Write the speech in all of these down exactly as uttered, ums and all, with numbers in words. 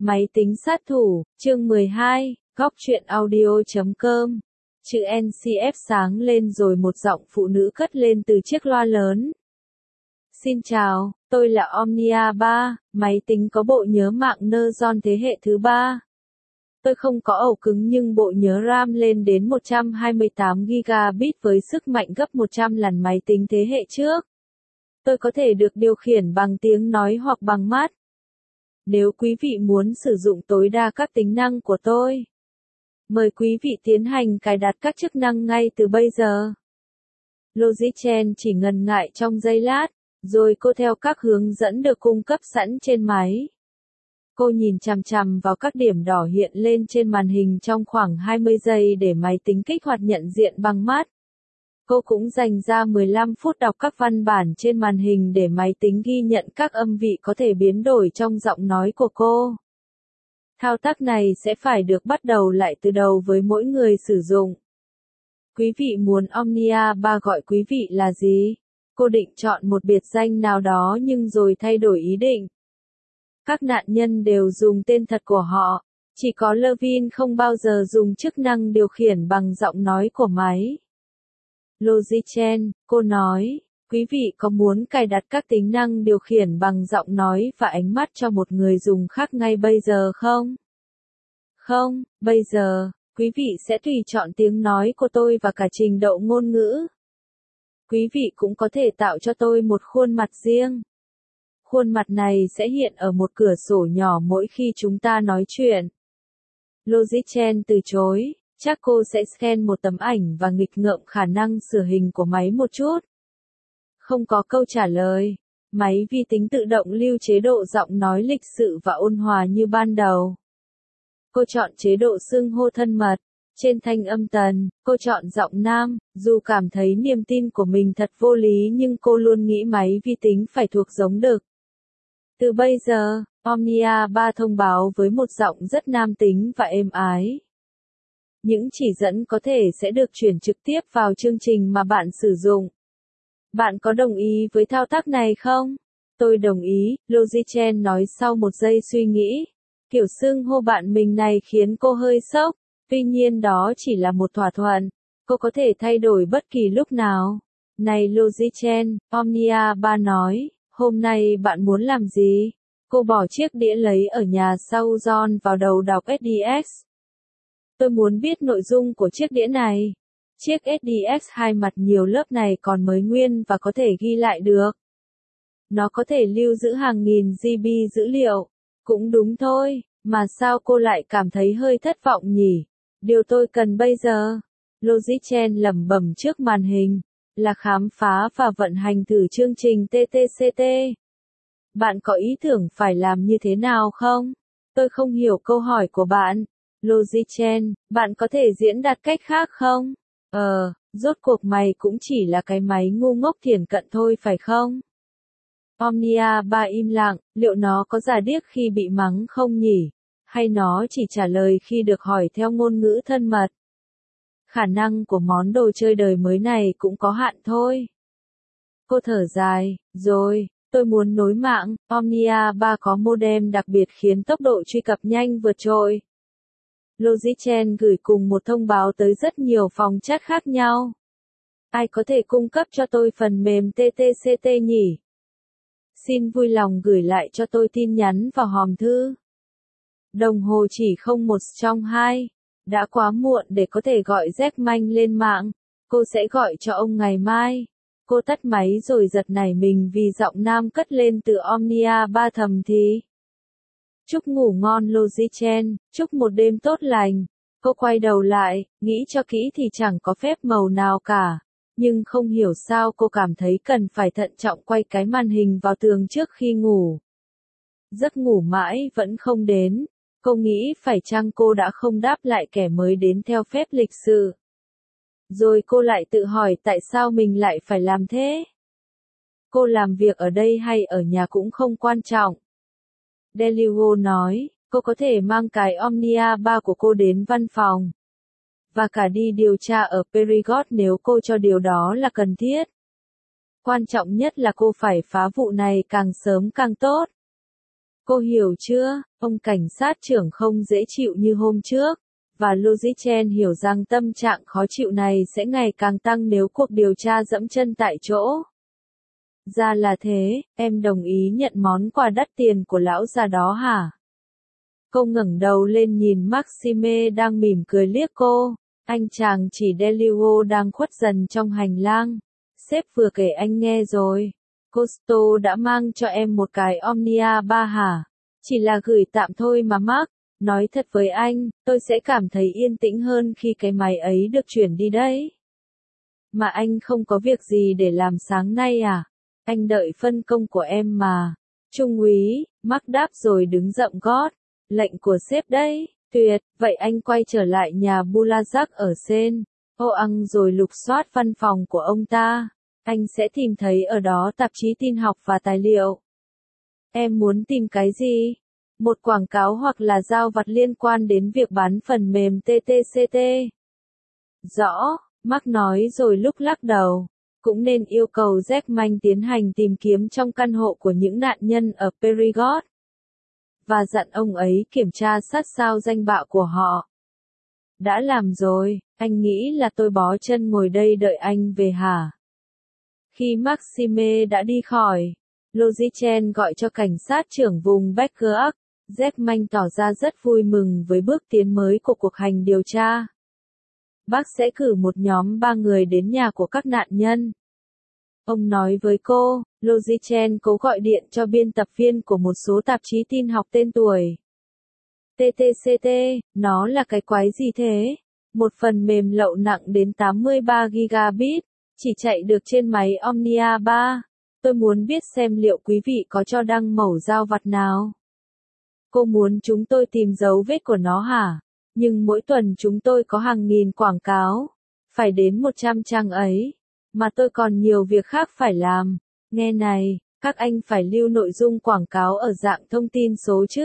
Máy tính sát thủ, chương mười hai, góc truyện audio chấm com. Chữ en xê ép sáng lên rồi một giọng phụ nữ cất lên từ chiếc loa lớn. Xin chào, tôi là Omnia ba, máy tính có bộ nhớ mạng Neuron thế hệ thứ ba. Tôi không có ổ cứng nhưng bộ nhớ RAM lên đến một trăm hai mươi tám gi-ga-bai với sức mạnh gấp một trăm lần máy tính thế hệ trước. Tôi có thể được điều khiển bằng tiếng nói hoặc bằng mắt. Nếu quý vị muốn sử dụng tối đa các tính năng của tôi, mời quý vị tiến hành cài đặt các chức năng ngay từ bây giờ. Logic Chen chỉ ngần ngại trong giây lát, rồi cô theo các hướng dẫn được cung cấp sẵn trên máy. Cô nhìn chằm chằm vào các điểm đỏ hiện lên trên màn hình trong khoảng hai mươi giây để máy tính kích hoạt nhận diện bằng mắt. Cô cũng dành ra mười lăm phút đọc các văn bản trên màn hình để máy tính ghi nhận các âm vị có thể biến đổi trong giọng nói của cô. Thao tác này sẽ phải được bắt đầu lại từ đầu với mỗi người sử dụng. Quý vị muốn Omnia ba gọi quý vị là gì? Cô định chọn một biệt danh nào đó nhưng rồi thay đổi ý định. Các nạn nhân đều dùng tên thật của họ, chỉ có Levin không bao giờ dùng chức năng điều khiển bằng giọng nói của máy. Logic Chen, cô nói, quý vị có muốn cài đặt các tính năng điều khiển bằng giọng nói và ánh mắt cho một người dùng khác ngay bây giờ không? Không, bây giờ, quý vị sẽ tùy chọn tiếng nói của tôi và cả trình độ ngôn ngữ. Quý vị cũng có thể tạo cho tôi một khuôn mặt riêng. Khuôn mặt này sẽ hiện ở một cửa sổ nhỏ mỗi khi chúng ta nói chuyện. Logic Chen từ chối. Chắc cô sẽ scan một tấm ảnh và nghịch ngợm khả năng sửa hình của máy một chút. Không có câu trả lời. Máy vi tính tự động lưu chế độ giọng nói lịch sự và ôn hòa như ban đầu. Cô chọn chế độ xưng hô thân mật. Trên thanh âm tần, cô chọn giọng nam, dù cảm thấy niềm tin của mình thật vô lý nhưng cô luôn nghĩ máy vi tính phải thuộc giống đực. Từ bây giờ, Omnia ba thông báo với một giọng rất nam tính và êm ái. Những chỉ dẫn có thể sẽ được chuyển trực tiếp vào chương trình mà bạn sử dụng. Bạn có đồng ý với thao tác này không? Tôi đồng ý, Logic Chen nói sau một giây suy nghĩ. Kiểu xưng hô bạn mình này khiến cô hơi sốc, tuy nhiên đó chỉ là một thỏa thuận. Cô có thể thay đổi bất kỳ lúc nào. Này Logic Chen, Omnia ba nói, hôm nay bạn muốn làm gì? Cô bỏ chiếc đĩa lấy ở nhà sau John vào đầu đọc ét đê ích. Tôi muốn biết nội dung của chiếc đĩa này. Chiếc ét đê ích hai mặt nhiều lớp này còn mới nguyên và có thể ghi lại được. Nó có thể lưu giữ hàng nghìn gi bi dữ liệu. Cũng đúng thôi, mà sao cô lại cảm thấy hơi thất vọng nhỉ? Điều tôi cần bây giờ, Logic Chen lẩm bẩm trước màn hình, là khám phá và vận hành thử chương trình tê tê xê tê. Bạn có ý tưởng phải làm như thế nào không? Tôi không hiểu câu hỏi của bạn. Logic Chen, bạn có thể diễn đạt cách khác không? Ờ, rốt cuộc mày cũng chỉ là cái máy ngu ngốc thiển cận thôi phải không? Omnia ba im lặng, liệu nó có giả điếc khi bị mắng không nhỉ? Hay nó chỉ trả lời khi được hỏi theo ngôn ngữ thân mật? Khả năng của món đồ chơi đời mới này cũng có hạn thôi. Cô thở dài, rồi, tôi muốn nối mạng, Omnia ba có modem đặc biệt khiến tốc độ truy cập nhanh vượt trội. Logic Chen gửi cùng một thông báo tới rất nhiều phòng chat khác nhau. Ai có thể cung cấp cho tôi phần mềm tê tê xê tê nhỉ? Xin vui lòng gửi lại cho tôi tin nhắn vào hòm thư. Đồng hồ chỉ không một trong hai. Đã quá muộn để có thể gọi Jack Manh lên mạng. Cô sẽ gọi cho ông ngày mai. Cô tắt máy rồi giật nảy mình vì giọng nam cất lên từ Omnia ba thầm thì. Chúc ngủ ngon Logic Chen, chúc một đêm tốt lành. Cô quay đầu lại, nghĩ cho kỹ thì chẳng có phép màu nào cả. Nhưng không hiểu sao cô cảm thấy cần phải thận trọng quay cái màn hình vào tường trước khi ngủ. Giấc ngủ mãi vẫn không đến. Cô nghĩ phải chăng cô đã không đáp lại kẻ mới đến theo phép lịch sự. Rồi cô lại tự hỏi tại sao mình lại phải làm thế. Cô làm việc ở đây hay ở nhà cũng không quan trọng. Deligo nói, cô có thể mang cái Omnia ba của cô đến văn phòng. Và cả đi điều tra ở Perigord nếu cô cho điều đó là cần thiết. Quan trọng nhất là cô phải phá vụ này càng sớm càng tốt. Cô hiểu chưa? Ông cảnh sát trưởng không dễ chịu như hôm trước, và Logichen hiểu rằng tâm trạng khó chịu này sẽ ngày càng tăng nếu cuộc điều tra dẫm chân tại chỗ. Ra là thế, em đồng ý nhận món quà đắt tiền của lão già đó hả? Cô ngẩng đầu lên nhìn Maxime đang mỉm cười liếc cô. Anh chàng chỉ Delio đang khuất dần trong hành lang. Sếp vừa kể anh nghe rồi. Costo đã mang cho em một cái Omnia ba hả? Chỉ là gửi tạm thôi mà Mark. Nói thật với anh, tôi sẽ cảm thấy yên tĩnh hơn khi cái máy ấy được chuyển đi đấy. Mà anh không có việc gì để làm sáng nay à? Anh đợi phân công của em mà. Trung úy, Mark đáp rồi đứng dậm gót. Lệnh của sếp đấy. Tuyệt, vậy anh quay trở lại nhà Bulazak ở Sen. Ô ăn rồi lục soát văn phòng của ông ta. Anh sẽ tìm thấy ở đó tạp chí tin học và tài liệu. Em muốn tìm cái gì? Một quảng cáo hoặc là giao vặt liên quan đến việc bán phần mềm tê tê xê tê. Rõ, Mark nói rồi lúc lắc đầu. Cũng nên yêu cầu Jackman tiến hành tìm kiếm trong căn hộ của những nạn nhân ở Perigord. Và dặn ông ấy kiểm tra sát sao danh bạ của họ. Đã làm rồi, anh nghĩ là tôi bó chân ngồi đây đợi anh về hả? Khi Maxime đã đi khỏi, Logichen gọi cho cảnh sát trưởng vùng Beckerach. Jackman tỏ ra rất vui mừng với bước tiến mới của cuộc hành điều tra. Bác sẽ cử một nhóm ba người đến nhà của các nạn nhân. Ông nói với cô, Logichen cố gọi điện cho biên tập viên của một số tạp chí tin học tên tuổi. tê tê xê tê, nó là cái quái gì thế? Một phần mềm lậu nặng đến tám mươi ba gi-ga-bit, chỉ chạy được trên máy Omnia ba. Tôi muốn biết xem liệu quý vị có cho đăng mẩu giao vặt nào. Cô muốn chúng tôi tìm dấu vết của nó hả? Nhưng mỗi tuần chúng tôi có hàng nghìn quảng cáo. Phải đến một trăm trang ấy. Mà tôi còn nhiều việc khác phải làm. Nghe này, các anh phải lưu nội dung quảng cáo ở dạng thông tin số chứ.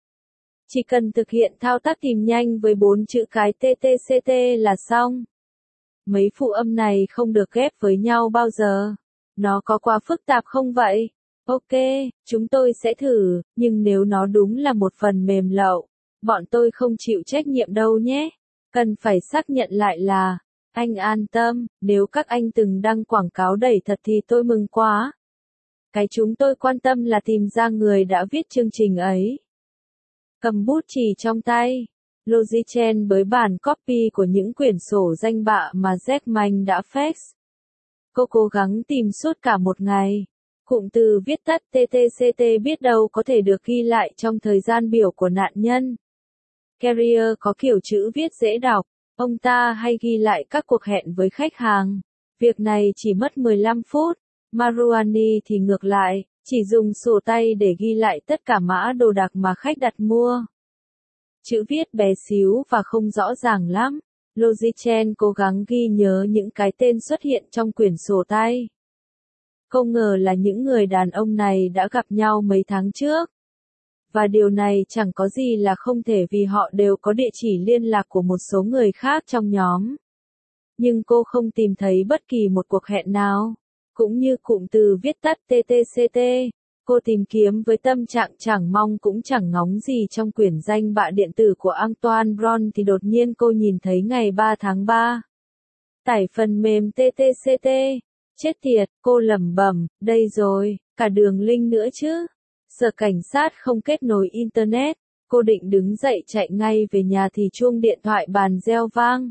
Chỉ cần thực hiện thao tác tìm nhanh với bốn chữ cái tê tê xê tê là xong. Mấy phụ âm này không được ghép với nhau bao giờ. Nó có quá phức tạp không vậy? Ok, chúng tôi sẽ thử, nhưng nếu nó đúng là một phần mềm lậu, bọn tôi không chịu trách nhiệm đâu nhé. Cần phải xác nhận lại là, anh an tâm, nếu các anh từng đăng quảng cáo đẩy thật thì tôi mừng quá. Cái chúng tôi quan tâm là tìm ra người đã viết chương trình ấy. Cầm bút chì trong tay, Logichen bới bản copy của những quyển sổ danh bạ mà Jackman đã fax. Cô cố gắng tìm suốt cả một ngày. Cụm từ viết tắt tê tê xê tê biết đâu có thể được ghi lại trong thời gian biểu của nạn nhân. Carrier có kiểu chữ viết dễ đọc, ông ta hay ghi lại các cuộc hẹn với khách hàng. Việc này chỉ mất mười lăm phút. Maruani thì ngược lại, chỉ dùng sổ tay để ghi lại tất cả mã đồ đạc mà khách đặt mua. Chữ viết bé xíu và không rõ ràng lắm. Logichen cố gắng ghi nhớ những cái tên xuất hiện trong quyển sổ tay. Không ngờ là những người đàn ông này đã gặp nhau mấy tháng trước. Và điều này chẳng có gì là không thể vì họ đều có địa chỉ liên lạc của một số người khác trong nhóm. Nhưng cô không tìm thấy bất kỳ một cuộc hẹn nào. Cũng như cụm từ viết tắt tê tê xê tê, cô tìm kiếm với tâm trạng chẳng mong cũng chẳng ngóng gì trong quyển danh bạ điện tử của Antoine Bron thì đột nhiên cô nhìn thấy ngày ba tháng ba. Tải phần mềm tê tê xê tê. Chết tiệt, cô lẩm bẩm, đây rồi, cả đường link nữa chứ. Sở cảnh sát không kết nối Internet, cô định đứng dậy chạy ngay về nhà thì chuông điện thoại bàn reo vang.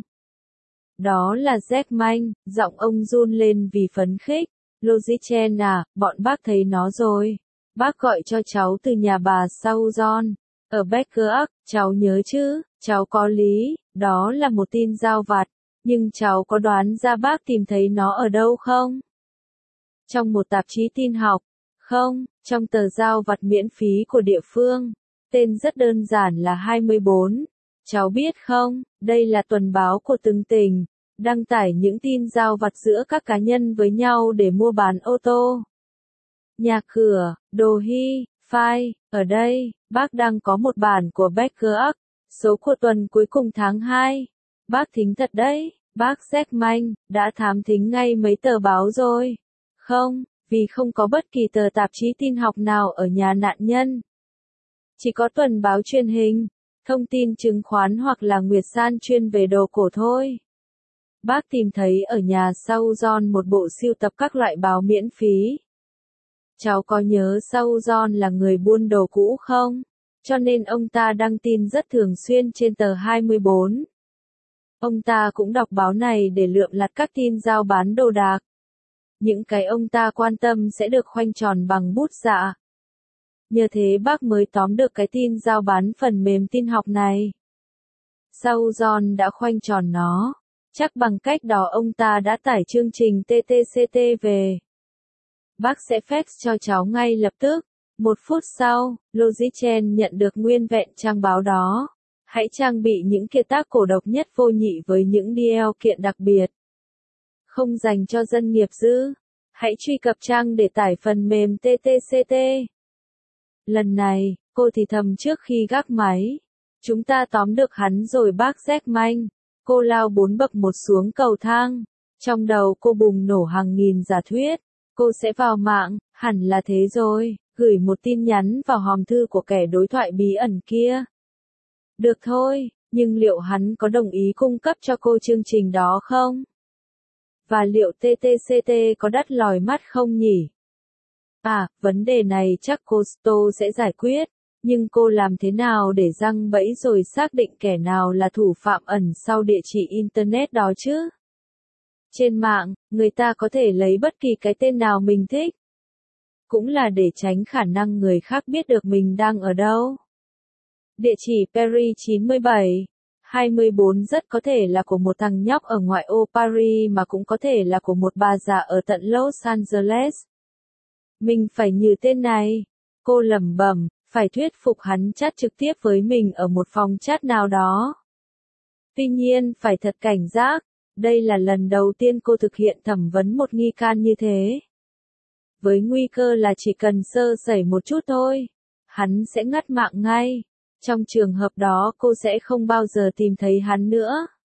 Đó là Jackman, giọng ông run lên vì phấn khích. Logichen à, bọn bác thấy nó rồi. Bác gọi cho cháu từ nhà bà Sauzon. Ở Beckerach, cháu nhớ chứ, cháu có lý, đó là một tin giao vặt. Nhưng cháu có đoán ra bác tìm thấy nó ở đâu không? Trong một tạp chí tin học. Không, trong tờ giao vặt miễn phí của địa phương. Tên rất đơn giản là hai mươi bốn. Cháu biết không, đây là tuần báo của từng tỉnh. Đăng tải những tin giao vặt giữa các cá nhân với nhau để mua bán ô tô. Nhà cửa, đồ hy, phai, ở đây, bác đang có một bản của Beckerach, số của tuần cuối cùng tháng hai. Bác thính thật đấy, bác Jackman, đã thám thính ngay mấy tờ báo rồi. Không, vì không có bất kỳ tờ tạp chí tin học nào ở nhà nạn nhân. Chỉ có tuần báo truyền hình, thông tin chứng khoán hoặc là Nguyệt San chuyên về đồ cổ thôi. Bác tìm thấy ở nhà Sau John một bộ sưu tập các loại báo miễn phí. Cháu có nhớ Sau John là người buôn đồ cũ không? Cho nên ông ta đăng tin rất thường xuyên trên tờ hai mươi bốn. Ông ta cũng đọc báo này để lượm lặt các tin giao bán đồ đạc. Những cái ông ta quan tâm sẽ được khoanh tròn bằng bút dạ. Nhờ thế bác mới tóm được cái tin giao bán phần mềm tin học này. Sau John đã khoanh tròn nó. Chắc bằng cách đó ông ta đã tải chương trình tê tê xê tê về. Bác sẽ fax cho cháu ngay lập tức. Một phút sau, Logichen nhận được nguyên vẹn trang báo đó. Hãy trang bị những kiệt tác cổ độc nhất vô nhị với những điều kiện đặc biệt. Không dành cho dân nghiệp dư. Hãy truy cập trang để tải phần mềm tê tê xê tê. Lần này, cô thì thầm trước khi gác máy. Chúng ta tóm được hắn rồi bác Jack Manh. Cô lao bốn bậc một xuống cầu thang. Trong đầu cô bùng nổ hàng nghìn giả thuyết. Cô sẽ vào mạng, hẳn là thế rồi, gửi một tin nhắn vào hòm thư của kẻ đối thoại bí ẩn kia. Được thôi, nhưng liệu hắn có đồng ý cung cấp cho cô chương trình đó không? Và liệu tê tê xê tê có đắt lòi mắt không nhỉ? À, vấn đề này chắc cô Sto sẽ giải quyết. Nhưng cô làm thế nào để giăng bẫy rồi xác định kẻ nào là thủ phạm ẩn sau địa chỉ Internet đó chứ? Trên mạng, người ta có thể lấy bất kỳ cái tên nào mình thích. Cũng là để tránh khả năng người khác biết được mình đang ở đâu. Địa chỉ Paris chín mươi bảy, hai mươi bốn rất có thể là của một thằng nhóc ở ngoại ô Paris mà cũng có thể là của một bà già ở tận Los Angeles. Mình phải nhử tên này. Cô lẩm bẩm, phải thuyết phục hắn chat trực tiếp với mình ở một phòng chat nào đó. Tuy nhiên, phải thật cảnh giác. Đây là lần đầu tiên cô thực hiện thẩm vấn một nghi can như thế. Với nguy cơ là chỉ cần sơ sẩy một chút thôi, hắn sẽ ngắt mạng ngay. Trong trường hợp đó cô sẽ không bao giờ tìm thấy hắn nữa.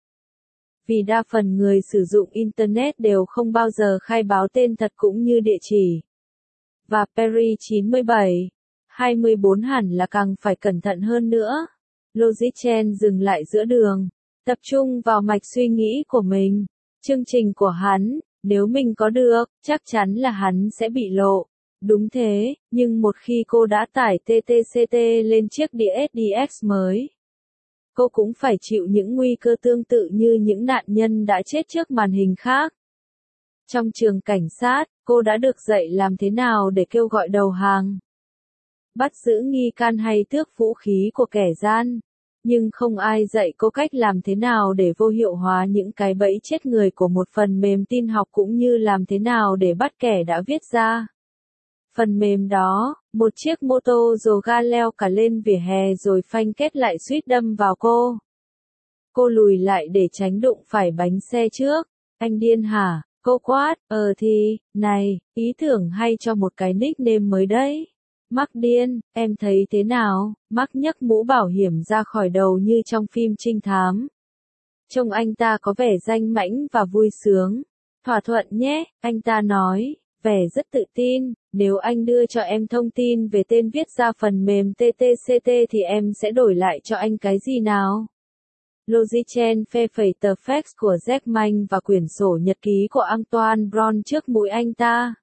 Vì đa phần người sử dụng Internet đều không bao giờ khai báo tên thật cũng như địa chỉ. Và Paris chín mươi bảy, hai mươi bốn hẳn là càng phải cẩn thận hơn nữa. Logichen dừng lại giữa đường. Tập trung vào mạch suy nghĩ của mình. Chương trình của hắn, nếu mình có được, chắc chắn là hắn sẽ bị lộ. Đúng thế, nhưng một khi cô đã tải tê tê xê tê lên chiếc đĩa ét đê ích mới, cô cũng phải chịu những nguy cơ tương tự như những nạn nhân đã chết trước màn hình khác. Trong trường cảnh sát, cô đã được dạy làm thế nào để kêu gọi đầu hàng, bắt giữ nghi can hay tước vũ khí của kẻ gian. Nhưng không ai dạy cô cách làm thế nào để vô hiệu hóa những cái bẫy chết người của một phần mềm tin học cũng như làm thế nào để bắt kẻ đã viết ra. Phần mềm đó, một chiếc mô tô dồ ga leo cả lên vỉa hè rồi phanh kết lại suýt đâm vào cô. Cô lùi lại để tránh đụng phải bánh xe trước. Anh điên hả? Cô quát, ờ thì, này, ý tưởng hay cho một cái nickname mới đấy. Mark điên, em thấy thế nào? Mark nhấc mũ bảo hiểm ra khỏi đầu như trong phim trinh thám. Trông anh ta có vẻ danh mãnh và vui sướng. Thỏa thuận nhé, anh ta nói, vẻ rất tự tin. Nếu anh đưa cho em thông tin về tên viết ra phần mềm tê tê xê tê thì em sẽ đổi lại cho anh cái gì nào? Logichen phê phẩy tờ fax của Jack Manh và quyển sổ nhật ký của Antoine Brown trước mũi anh ta.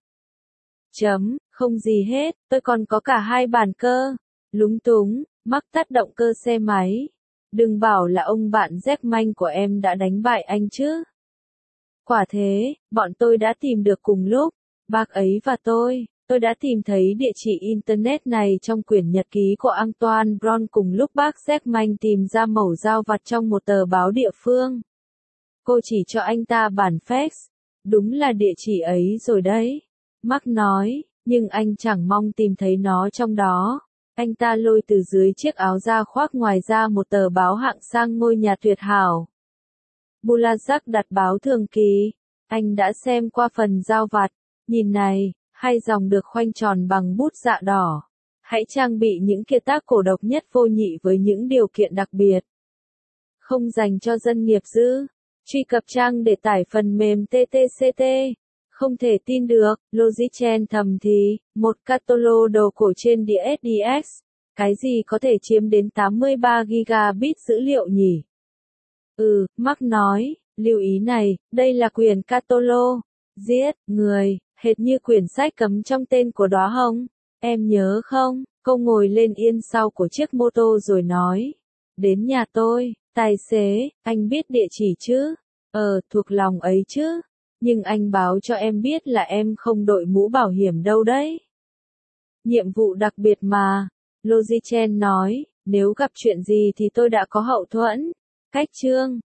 Chấm, không gì hết, tôi còn có cả hai bàn cơ. Lúng túng, Mark tắt động cơ xe máy. Đừng bảo là ông bạn Jack Manh của em đã đánh bại anh chứ. Quả thế, bọn tôi đã tìm được cùng lúc. Bác ấy và tôi, tôi đã tìm thấy địa chỉ Internet này trong quyển nhật ký của Antoine Brown cùng lúc bác Jack Manh tìm ra mẩu dao vặt trong một tờ báo địa phương. Cô chỉ cho anh ta bản fax. Đúng là địa chỉ ấy rồi đấy. Mark nói, nhưng anh chẳng mong tìm thấy nó trong đó. Anh ta lôi từ dưới chiếc áo da khoác ngoài ra một tờ báo hạng sang ngôi nhà tuyệt hảo. Bulazak đặt báo thường kỳ. Anh đã xem qua phần giao vặt. Nhìn này, hai dòng được khoanh tròn bằng bút dạ đỏ. Hãy trang bị những kiệt tác cổ độc nhất vô nhị với những điều kiện đặc biệt. Không dành cho dân nghiệp dư. Truy cập trang để tải phần mềm tê tê xê tê. Không thể tin được, Logichen thầm thì, một catalog đồ cổ trên đĩa ét đê ích. Cái gì có thể chiếm đến tám mươi ba gi-ga-bit dữ liệu nhỉ? Ừ, Mark nói, lưu ý này, đây là quyền catalog. Giết, người, hệt như quyển sách cấm trong tên của đóa hồng. Em nhớ không? Cô ngồi lên yên sau của chiếc mô tô rồi nói. Đến nhà tôi, tài xế, anh biết địa chỉ chứ? Ờ, thuộc lòng ấy chứ. Nhưng anh báo cho em biết là em không đội mũ bảo hiểm đâu đấy. Nhiệm vụ đặc biệt mà. Logichen nói, nếu gặp chuyện gì thì tôi đã có hậu thuẫn. Cách chương